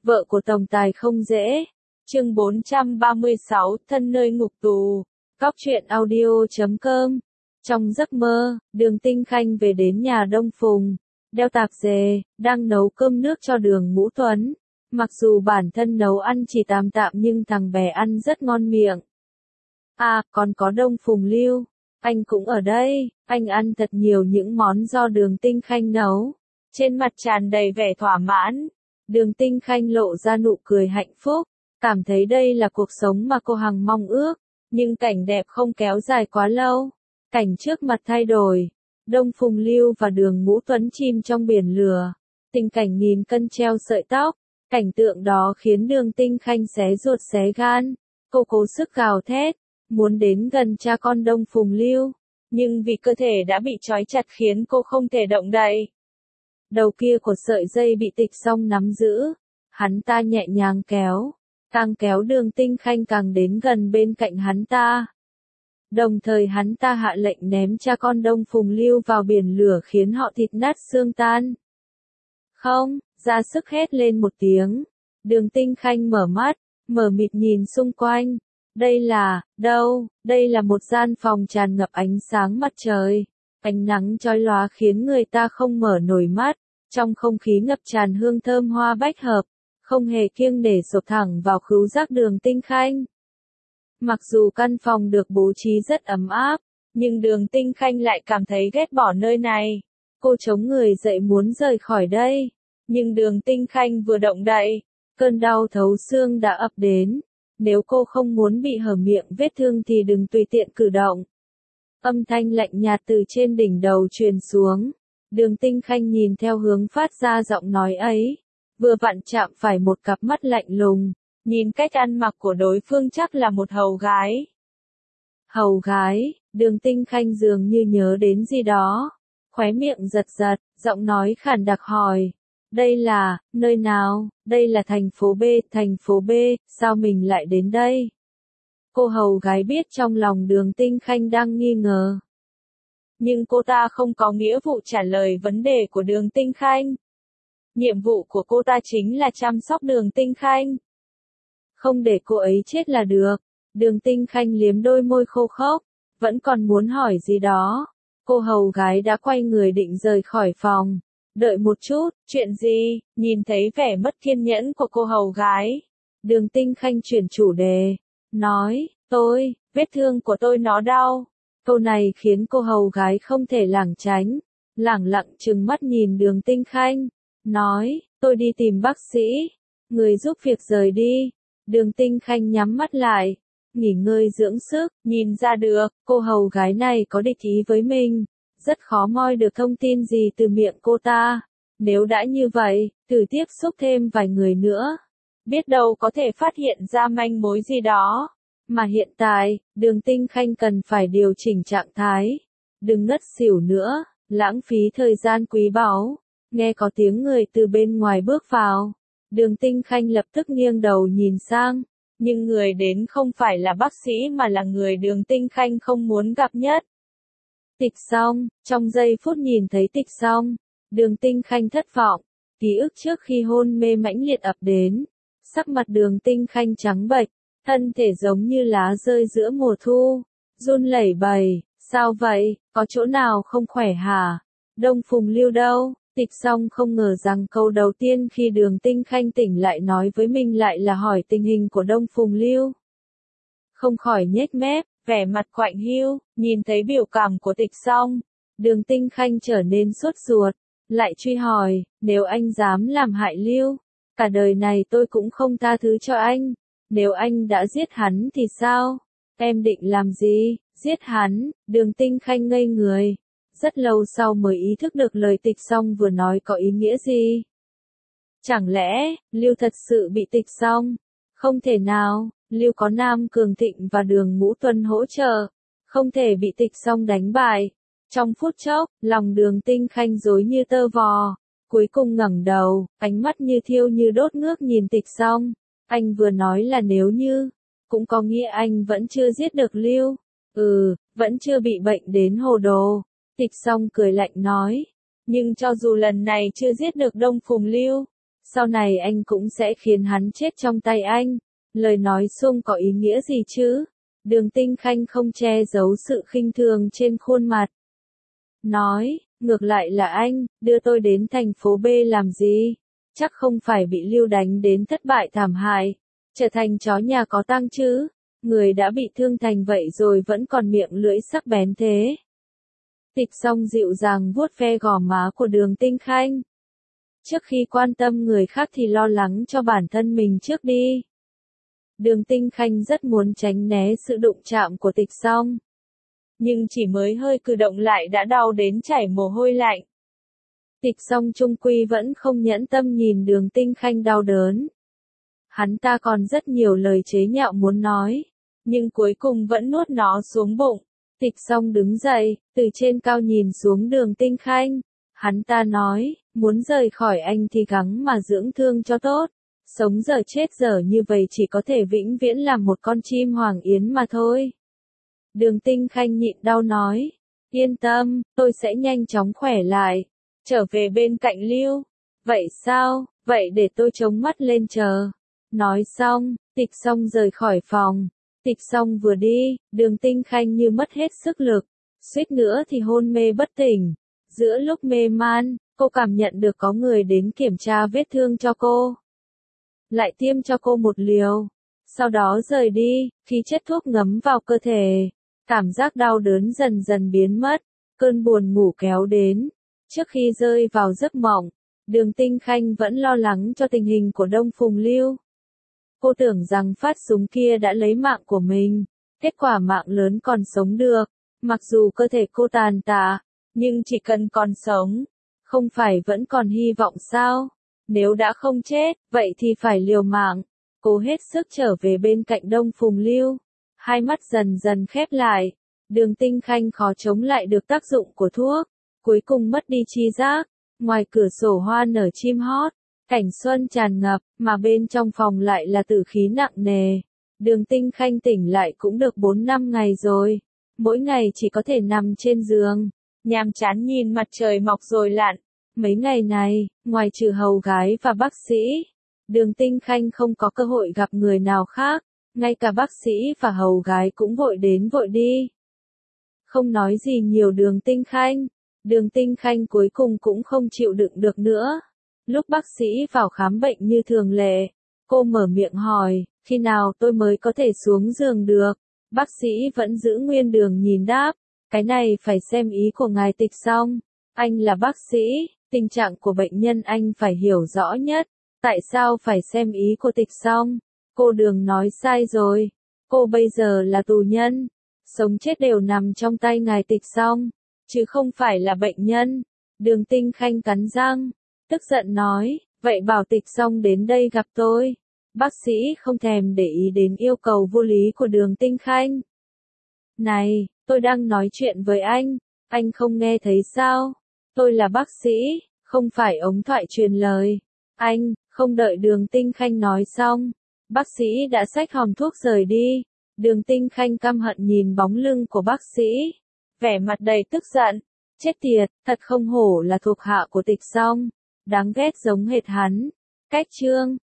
Vợ của tổng tài không dễ. Chương 436, thân nơi ngục tù. Cóc truyện audio.com. Trong giấc mơ, Đường Tinh Khanh về đến nhà Đông Phùng, đeo tạp dề, đang nấu cơm nước cho Đường Ngũ Tuấn. Mặc dù bản thân nấu ăn chỉ tạm tạm nhưng thằng bé ăn rất ngon miệng. À, còn có Đông Phùng Lưu, anh cũng ở đây, anh ăn thật nhiều những món do Đường Tinh Khanh nấu. Trên mặt tràn đầy vẻ thỏa mãn, Đường Tinh Khanh lộ ra nụ cười hạnh phúc, cảm thấy đây là cuộc sống mà cô hằng mong ước, nhưng cảnh đẹp không kéo dài quá lâu. Cảnh trước mặt thay đổi, Đông Phùng Lưu và Đường Ngũ Tuấn chìm trong biển lửa, tình cảnh nghìn cân treo sợi tóc, cảnh tượng đó khiến Đường Tinh Khanh xé ruột xé gan, cô cố sức gào thét, muốn đến gần cha con Đông Phùng Lưu, nhưng vì cơ thể đã bị trói chặt khiến cô không thể động đậy. Đầu kia của sợi dây bị Tịch Song nắm giữ, hắn ta nhẹ nhàng kéo, càng kéo Đường Tinh Khanh càng đến gần bên cạnh hắn ta. Đồng thời hắn ta hạ lệnh ném cha con Đông Phùng Lưu vào biển lửa khiến họ thịt nát xương tan. Không, ra sức hét lên một tiếng. Đường Tinh Khanh mở mắt, mở mịt nhìn xung quanh. Đây là, đâu, đây là một gian phòng tràn ngập ánh sáng mặt trời. Ánh nắng chói lóa khiến người ta không mở nổi mắt. Trong không khí ngập tràn hương thơm hoa bách hợp, không hề kiêng nể sộc thẳng vào khứu giác Đường Tinh Khanh. Mặc dù căn phòng được bố trí rất ấm áp, nhưng Đường Tinh Khanh lại cảm thấy ghét bỏ nơi này. Cô chống người dậy muốn rời khỏi đây, nhưng Đường Tinh Khanh vừa động đậy, cơn đau thấu xương đã ập đến. Nếu cô không muốn bị hở miệng vết thương thì đừng tùy tiện cử động. Âm thanh lạnh nhạt từ trên đỉnh đầu truyền xuống. Đường Tinh Khanh nhìn theo hướng phát ra giọng nói ấy, vừa vặn chạm phải một cặp mắt lạnh lùng, nhìn cách ăn mặc của đối phương chắc là một hầu gái. Hầu gái, Đường Tinh Khanh dường như nhớ đến gì đó, khóe miệng giật giật, giọng nói khàn đặc hỏi, đây là, nơi nào, đây là thành phố B, sao mình lại đến đây? Cô hầu gái biết trong lòng Đường Tinh Khanh đang nghi ngờ. Nhưng cô ta không có nghĩa vụ trả lời vấn đề của Đường Tinh Khanh. Nhiệm vụ của cô ta chính là chăm sóc Đường Tinh Khanh. Không để cô ấy chết là được. Đường Tinh Khanh liếm đôi môi khô khốc, vẫn còn muốn hỏi gì đó. Cô hầu gái đã quay người định rời khỏi phòng. Đợi một chút, chuyện gì? Nhìn thấy vẻ mất kiên nhẫn của cô hầu gái, Đường Tinh Khanh chuyển chủ đề, nói, vết thương của tôi nó đau. Câu này khiến cô hầu gái không thể lảng tránh, lẳng lặng trừng mắt nhìn Đường Tinh Khanh, nói, tôi đi tìm bác sĩ, người giúp việc rời đi. Đường Tinh Khanh nhắm mắt lại, nghỉ ngơi dưỡng sức, nhìn ra được, cô hầu gái này có địch ý với mình, rất khó moi được thông tin gì từ miệng cô ta. Nếu đã như vậy, thử tiếp xúc thêm vài người nữa, biết đâu có thể phát hiện ra manh mối gì đó. Mà hiện tại, Đường Tinh Khanh cần phải điều chỉnh trạng thái, đừng ngất xỉu nữa, lãng phí thời gian quý báu. Nghe có tiếng người từ bên ngoài bước vào, Đường Tinh Khanh lập tức nghiêng đầu nhìn sang, nhưng người đến không phải là bác sĩ mà là người Đường Tinh Khanh không muốn gặp nhất. Tịch Song, trong giây phút nhìn thấy Tịch Song, Đường Tinh Khanh thất vọng, ký ức trước khi hôn mê mãnh liệt ập đến, sắc mặt Đường Tinh Khanh trắng bệch, thân thể giống như lá rơi giữa mùa thu, run lẩy bẩy, sao vậy, có chỗ nào không khỏe hả? Đông Phùng Lưu đâu? Tịch Song không ngờ rằng câu đầu tiên khi Đường Tinh Khanh tỉnh lại nói với mình lại là hỏi tình hình của Đông Phùng Lưu. Không khỏi nhếch mép, vẻ mặt quạnh hiu, nhìn thấy biểu cảm của Tịch Song, Đường Tinh Khanh trở nên sốt ruột, lại truy hỏi, nếu anh dám làm hại Lưu, cả đời này tôi cũng không tha thứ cho anh. Nếu anh đã giết hắn thì sao? Em định làm gì? Giết hắn? Đường Tinh Khanh ngây người. Rất lâu sau mới ý thức được lời Tịch Song vừa nói có ý nghĩa gì. Chẳng lẽ, Lưu thật sự bị Tịch Song? Không thể nào, Lưu có Nam Cường Thịnh và Đường Ngũ Tuấn hỗ trợ, không thể bị Tịch Song đánh bại. Trong phút chốc, lòng Đường Tinh Khanh rối như tơ vò, cuối cùng ngẩng đầu, ánh mắt như thiêu như đốt ngước nhìn Tịch Song. Anh vừa nói là nếu như, cũng có nghĩa anh vẫn chưa giết được Lưu. Vẫn chưa bị bệnh đến hồ đồ. Tịch Song cười lạnh nói, nhưng cho dù lần này chưa giết được Đông Phùng Lưu, Sau này anh cũng sẽ khiến hắn chết trong tay anh. Lời nói xung có ý nghĩa gì chứ? Đường Tinh Khanh không che giấu sự khinh thường trên khuôn mặt. Nói, ngược lại là anh, đưa tôi đến thành phố B làm gì? Chắc không phải bị Lưu đánh đến thất bại thảm hại, trở thành chó nhà có tang chứ? Người đã bị thương thành vậy rồi vẫn còn miệng lưỡi sắc bén thế. Tịch Song dịu dàng vuốt ve gò má của Đường Tinh Khanh. Trước khi quan tâm người khác thì lo lắng cho bản thân mình trước đi. Đường Tinh Khanh rất muốn tránh né sự đụng chạm của Tịch Song. Nhưng chỉ mới hơi cử động lại đã đau đến chảy mồ hôi lạnh. Tịch Song trung quy vẫn không nhẫn tâm nhìn Đường Tinh Khanh đau đớn. Hắn ta còn rất nhiều lời chế nhạo muốn nói, nhưng cuối cùng vẫn nuốt nó xuống bụng. Tịch Song đứng dậy, từ trên cao nhìn xuống Đường Tinh Khanh. Hắn ta nói, muốn rời khỏi anh thì gắng mà dưỡng thương cho tốt. Sống giờ chết giờ như vậy chỉ có thể vĩnh viễn làm một con chim hoàng yến mà thôi. Đường Tinh Khanh nhịn đau nói, yên tâm, tôi sẽ nhanh chóng khỏe lại, trở về bên cạnh Lưu. Vậy sao, vậy để tôi chống mắt lên chờ. Nói xong, Tịch Song rời khỏi phòng. Tịch Song vừa đi, Đường Tinh Khanh như mất hết sức lực, suýt nữa thì hôn mê bất tỉnh. Giữa lúc mê man, cô cảm nhận được có người đến kiểm tra vết thương cho cô. Lại tiêm cho cô một liều. Sau đó rời đi, khi chất thuốc ngấm vào cơ thể. Cảm giác đau đớn dần dần biến mất, cơn buồn ngủ kéo đến. Trước khi rơi vào giấc mộng, Đường Tinh Khanh vẫn lo lắng cho tình hình của Đông Phùng Lưu. Cô tưởng rằng phát súng kia đã lấy mạng của mình, kết quả mạng lớn còn sống được. Mặc dù cơ thể cô tàn tạ, nhưng chỉ cần còn sống, không phải vẫn còn hy vọng sao? Nếu đã không chết, vậy thì phải liều mạng. Cô hết sức trở về bên cạnh Đông Phùng Lưu. Hai mắt dần dần khép lại. Đường Tinh Khanh khó chống lại được tác dụng của thuốc. Cuối cùng mất đi tri giác. Ngoài cửa sổ hoa nở chim hót. Cảnh xuân tràn ngập, mà bên trong phòng lại là tử khí nặng nề. Đường Tinh Khanh tỉnh lại cũng được 4-5 ngày rồi. Mỗi ngày chỉ có thể nằm trên giường, nhàm chán nhìn mặt trời mọc rồi lặn. Mấy ngày này, ngoài trừ hầu gái và bác sĩ, Đường Tinh Khanh không có cơ hội gặp người nào khác. Ngay cả bác sĩ và hầu gái cũng vội đến vội đi. Không nói gì nhiều Đường Tinh Khanh cuối cùng cũng không chịu đựng được nữa. Lúc bác sĩ vào khám bệnh như thường lệ, cô mở miệng hỏi, khi nào tôi mới có thể xuống giường được? Bác sĩ vẫn giữ nguyên Đường nhìn đáp, cái này phải xem ý của ngài Tịch Song. Anh là bác sĩ, tình trạng của bệnh nhân anh phải hiểu rõ nhất. Tại sao phải xem ý của Tịch Song? Cô Đường nói sai rồi. Cô bây giờ là tù nhân. Sống chết đều nằm trong tay ngài Tịch Song, chứ không phải là bệnh nhân. Đường Tinh Khanh cắn răng, tức giận nói, vậy bảo Tịch Song đến đây gặp tôi. Bác sĩ không thèm để ý đến yêu cầu vô lý của Đường Tinh Khanh. Này, tôi đang nói chuyện với anh không nghe thấy sao? Tôi là bác sĩ, không phải ống thoại truyền lời. Anh, không đợi Đường Tinh Khanh nói xong, bác sĩ đã xách hòm thuốc rời đi. Đường Tinh Khanh căm hận nhìn bóng lưng của bác sĩ, vẻ mặt đầy tức giận. Chết tiệt, thật không hổ là thuộc hạ của Tịch Song, đáng ghét giống hệt hắn. Cách chương